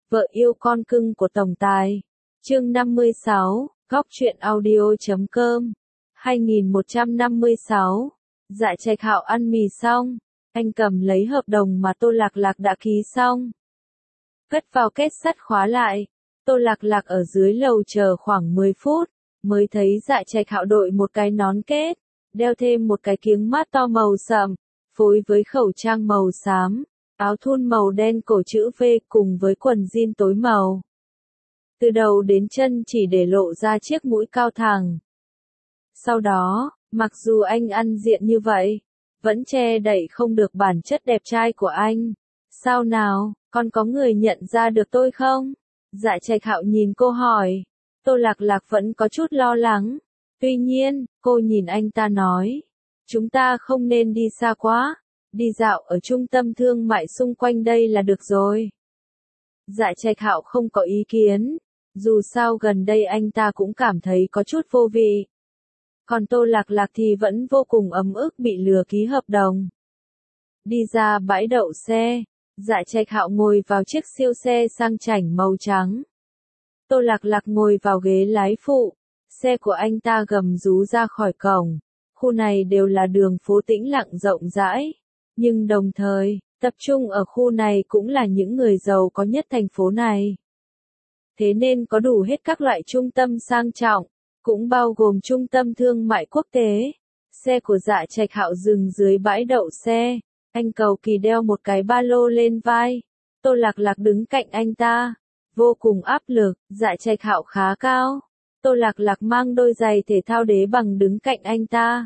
Vợ yêu con cưng của tổng tài. Chương 56, Góc truyện audio.com. 2156. Dạ Trạch Hạo ăn mì xong, anh cầm lấy hợp đồng mà Tô Lạc Lạc đã ký xong, cất vào kết sắt khóa lại. Tô Lạc Lạc ở dưới lầu chờ khoảng 10 phút, mới thấy Dạ Trạch Hạo đội một cái nón kết, đeo thêm một cái kiếng mát to màu sậm, phối với khẩu trang màu xám, áo thun màu đen cổ chữ V cùng với quần jean tối màu. Từ đầu đến chân chỉ để lộ ra chiếc mũi cao thẳng. Sau đó, mặc dù anh ăn diện như vậy, vẫn che đậy không được bản chất đẹp trai của anh. Sao nào, còn có người nhận ra được tôi không? Dạ Trạch Hạo nhìn cô hỏi. Tô Lạc Lạc vẫn có chút lo lắng. Tuy nhiên, cô nhìn anh ta nói, chúng ta không nên đi xa quá, đi dạo ở trung tâm thương mại xung quanh đây là được rồi. Dạ Trạch Hạo không có ý kiến, dù sao gần đây anh ta cũng cảm thấy có chút vô vị. Còn Tô Lạc Lạc thì vẫn vô cùng ấm ức bị lừa ký hợp đồng. Đi ra bãi đậu xe, Dạ Trạch Hạo ngồi vào chiếc siêu xe sang chảnh màu trắng. Tô Lạc Lạc ngồi vào ghế lái phụ, xe của anh ta gầm rú ra khỏi cổng. Khu này đều là đường phố tĩnh lặng rộng rãi, nhưng đồng thời, tập trung ở khu này cũng là những người giàu có nhất thành phố này. Thế nên có đủ hết các loại trung tâm sang trọng, cũng bao gồm trung tâm thương mại quốc tế. Xe của Dạ Trạch Hạo dừng dưới bãi đậu xe, anh cầu kỳ đeo một cái ba lô lên vai. Tô Lạc Lạc đứng cạnh anh ta, vô cùng áp lực. Dạ Trạch Hạo khá cao, Tô Lạc Lạc mang đôi giày thể thao đế bằng đứng cạnh anh ta.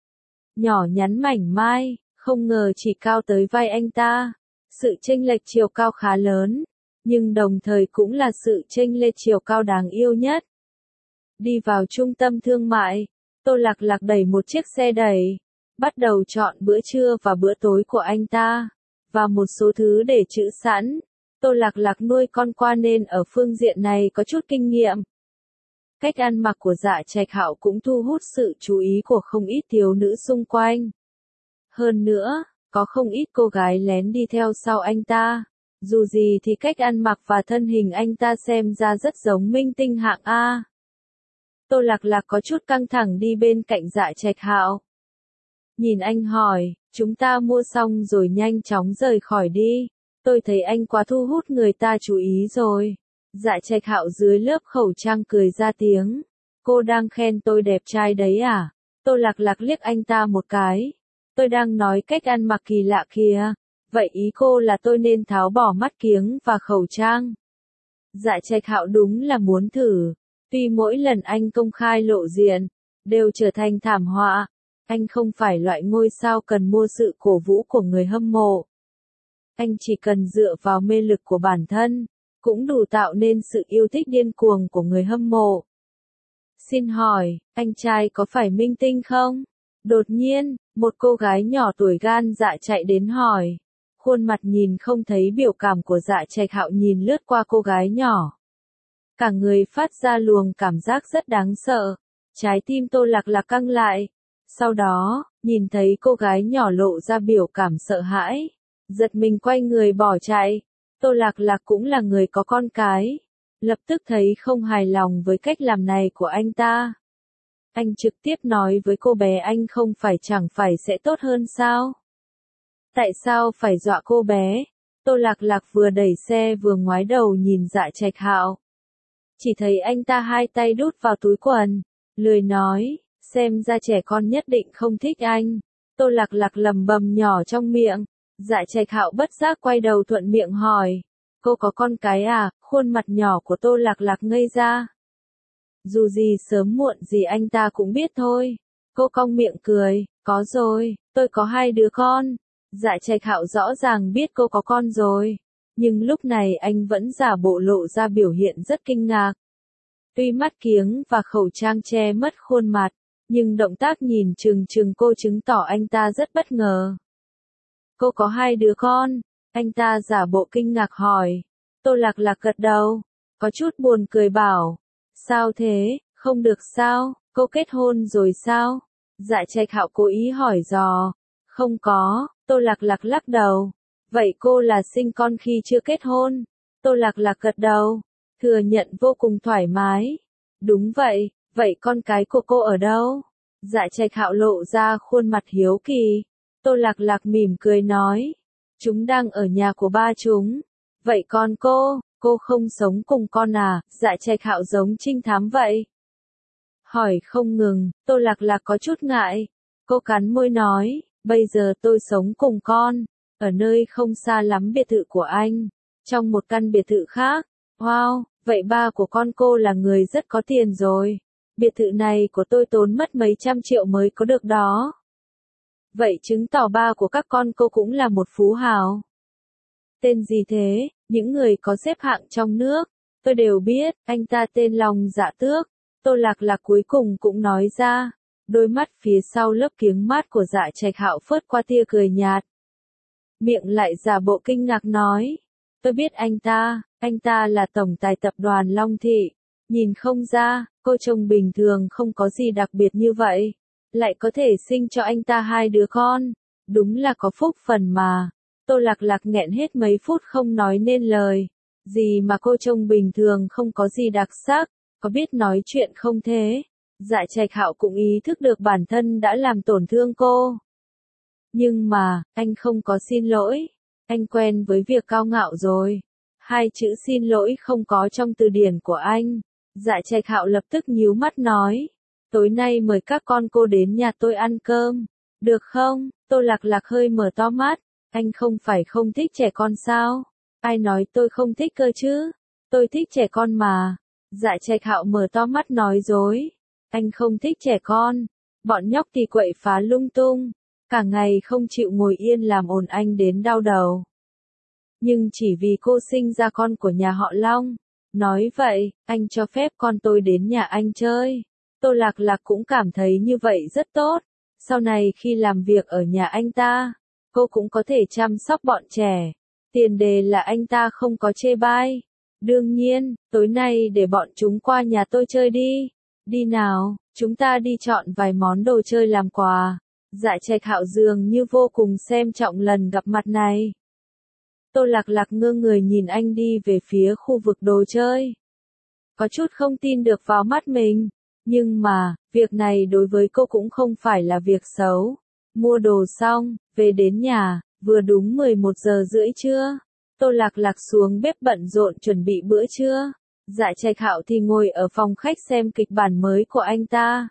Nhỏ nhắn mảnh mai, không ngờ chỉ cao tới vai anh ta. Sự chênh lệch chiều cao khá lớn, nhưng đồng thời cũng là sự chênh lệch chiều cao đáng yêu nhất. Đi vào trung tâm thương mại, Tô Lạc Lạc đẩy một chiếc xe đẩy, bắt đầu chọn bữa trưa và bữa tối của anh ta, và một số thứ để trữ sẵn. Tô Lạc Lạc nuôi con qua nên ở phương diện này có chút kinh nghiệm. Cách ăn mặc của Dạ Trạch Hạo cũng thu hút sự chú ý của không ít thiếu nữ xung quanh. Hơn nữa, có không ít cô gái lén đi theo sau anh ta. Dù gì thì cách ăn mặc và thân hình anh ta xem ra rất giống minh tinh hạng A. Tô Lạc Lạc có chút căng thẳng đi bên cạnh Dạ Trạch Hạo. Nhìn anh hỏi, chúng ta mua xong rồi nhanh chóng rời khỏi đi. Tôi thấy anh quá thu hút người ta chú ý rồi. Dạ Trạch Hạo dưới lớp khẩu trang cười ra tiếng. Cô đang khen tôi đẹp trai đấy à? Tô Lạc Lạc liếc anh ta một cái. Tôi đang nói cách ăn mặc kỳ lạ kìa. Vậy ý cô là tôi nên tháo bỏ mắt kiếng và khẩu trang? Dạ Trạch Hạo đúng là muốn thử. Tuy mỗi lần anh công khai lộ diện, đều trở thành thảm họa. Anh không phải loại ngôi sao cần mua sự cổ vũ của người hâm mộ. Anh chỉ cần dựa vào mê lực của bản thân, cũng đủ tạo nên sự yêu thích điên cuồng của người hâm mộ. Xin hỏi, anh trai có phải minh tinh không? Đột nhiên, một cô gái nhỏ tuổi gan dạ chạy đến hỏi. Khuôn mặt nhìn không thấy biểu cảm của Dạ Trạch Hạo nhìn lướt qua cô gái nhỏ. Cả người phát ra luồng cảm giác rất đáng sợ. Trái tim Tô Lạc Lạc căng lại. Sau đó, nhìn thấy cô gái nhỏ lộ ra biểu cảm sợ hãi, giật mình quay người bỏ chạy. Tô Lạc Lạc cũng là người có con cái, lập tức thấy không hài lòng với cách làm này của anh ta. Anh trực tiếp nói với cô bé anh không phải chẳng phải sẽ tốt hơn sao? Tại sao phải dọa cô bé? Tô Lạc Lạc vừa đẩy xe vừa ngoái đầu nhìn Dạ Trạch Hạo. Chỉ thấy anh ta hai tay đút vào túi quần, lười nói, xem ra trẻ con nhất định không thích anh. Tô Lạc Lạc lầm bầm nhỏ trong miệng. Dạ Trạch Hạo bất giác quay đầu thuận miệng hỏi, cô có con cái à? Khuôn mặt nhỏ của Tô Lạc Lạc ngây ra. Dù gì sớm muộn gì anh ta cũng biết thôi. Cô cong miệng cười, có rồi, tôi có 2 đứa con. Dạ Trạch Hạo rõ ràng biết cô có con rồi, nhưng lúc này anh vẫn giả bộ lộ ra biểu hiện rất kinh ngạc. Tuy mắt kiếng và khẩu trang che mất khuôn mặt, nhưng động tác nhìn chừng chừng cô chứng tỏ anh ta rất bất ngờ. Cô có 2 đứa con? Anh ta giả bộ kinh ngạc hỏi. Tô Lạc Lạc gật đầu, có chút buồn cười bảo. Sao thế, không được sao, cô kết hôn rồi sao? Dạ Trạch Hạo cố ý hỏi dò. Không có, Tô Lạc Lạc lắc đầu. Vậy cô là sinh con khi chưa kết hôn? Tô Lạc Lạc gật đầu, thừa nhận vô cùng thoải mái. Đúng vậy, vậy con cái của cô ở đâu? Dạ Trạch Hạo lộ ra khuôn mặt hiếu kỳ. Tô Lạc Lạc mỉm cười nói, chúng đang ở nhà của ba chúng. Vậy con cô không sống cùng con à? Dạ Trạch Hạo giống trinh thám vậy. Hỏi không ngừng, Tô Lạc Lạc có chút ngại. Cô cắn môi nói, bây giờ tôi sống cùng con, ở nơi không xa lắm biệt thự của anh, trong một căn biệt thự khác. Wow, vậy ba của con cô là người rất có tiền rồi. Biệt thự này của tôi tốn mất mấy trăm triệu mới có được đó. Vậy chứng tỏ ba của các con cô cũng là một phú hào. Tên gì thế? Những người có xếp hạng trong nước, tôi đều biết, anh ta tên Long Dạ Tước. Tô Lạc Lạc cuối cùng cũng nói ra, đôi mắt phía sau lớp kiếng mát của Dạ Trạch Hạo phớt qua tia cười nhạt. Miệng lại giả bộ kinh ngạc nói, tôi biết anh ta là tổng tài tập đoàn Long Thị. Nhìn không ra, cô chồng bình thường không có gì đặc biệt như vậy, lại có thể sinh cho anh ta 2 đứa con, đúng là có phúc phần mà. Tô Lạc Lạc nghẹn hết mấy phút không nói nên lời, gì mà cô chồng bình thường không có gì đặc sắc, có biết nói chuyện không thế? Dạ Trạch Hạo cũng ý thức được bản thân đã làm tổn thương cô. Nhưng mà, anh không có xin lỗi, anh quen với việc cao ngạo rồi. 2 chữ xin lỗi không có trong từ điển của anh. Dạ Trạch Hạo lập tức nhíu mắt nói, tối nay mời các con cô đến nhà tôi ăn cơm, được không? Tô Lạc Lạc hơi mở to mắt, anh không phải không thích trẻ con sao? Ai nói tôi không thích cơ chứ? Tôi thích trẻ con mà. Dạ Trạch Hạo mở to mắt nói dối, anh không thích trẻ con, bọn nhóc thì quậy phá lung tung, cả ngày không chịu ngồi yên làm ồn anh đến đau đầu. Nhưng chỉ vì cô sinh ra con của nhà họ Long. Nói vậy, anh cho phép con tôi đến nhà anh chơi. Tô Lạc Lạc cũng cảm thấy như vậy rất tốt. Sau này khi làm việc ở nhà anh ta, cô cũng có thể chăm sóc bọn trẻ. Tiền đề là anh ta không có chê bai. Đương nhiên, tối nay để bọn chúng qua nhà tôi chơi đi. Đi nào, chúng ta đi chọn vài món đồ chơi làm quà. Dạ Trạch Hạo dường như vô cùng xem trọng lần gặp mặt này. Tô Lạc Lạc ngơ người nhìn anh đi về phía khu vực đồ chơi. Có chút không tin được vào mắt mình. Nhưng mà, việc này đối với cô cũng không phải là việc xấu. Mua đồ xong, về đến nhà, vừa đúng 11 giờ rưỡi trưa. Tô Lạc Lạc xuống bếp bận rộn chuẩn bị bữa trưa. Dạ Trạch Hạo thì ngồi ở phòng khách xem kịch bản mới của anh ta.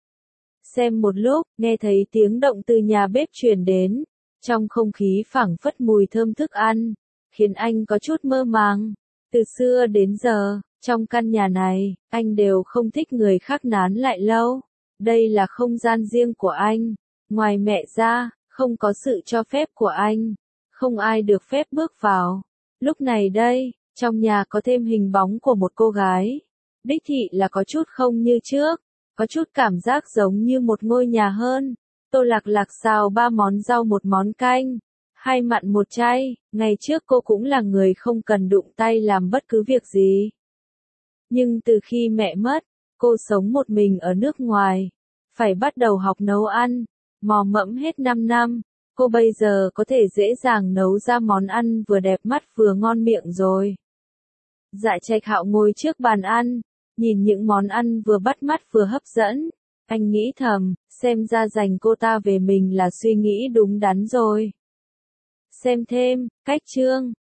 Xem một lúc, nghe thấy tiếng động từ nhà bếp truyền đến. Trong không khí phảng phất mùi thơm thức ăn, khiến anh có chút mơ màng. Từ xưa đến giờ, trong căn nhà này, anh đều không thích người khác nán lại lâu. Đây là không gian riêng của anh. Ngoài mẹ ra, không có sự cho phép của anh. Không ai được phép bước vào. Lúc này đây, trong nhà có thêm hình bóng của một cô gái. Đích thị là có chút không như trước. Có chút cảm giác giống như một ngôi nhà hơn. Tô Lạc Lạc xào 3 món rau 1 món canh, 2 mặn 1 chay. Ngày trước cô cũng là người không cần đụng tay làm bất cứ việc gì. Nhưng từ khi mẹ mất, cô sống một mình ở nước ngoài. Phải bắt đầu học nấu ăn. Mò mẫm hết 5 năm. Cô bây giờ có thể dễ dàng nấu ra món ăn vừa đẹp mắt vừa ngon miệng rồi. Dạ Trạch Hạo ngồi trước bàn ăn, nhìn những món ăn vừa bắt mắt vừa hấp dẫn. Anh nghĩ thầm, xem ra giành cô ta về mình là suy nghĩ đúng đắn rồi. Xem thêm, cách chương.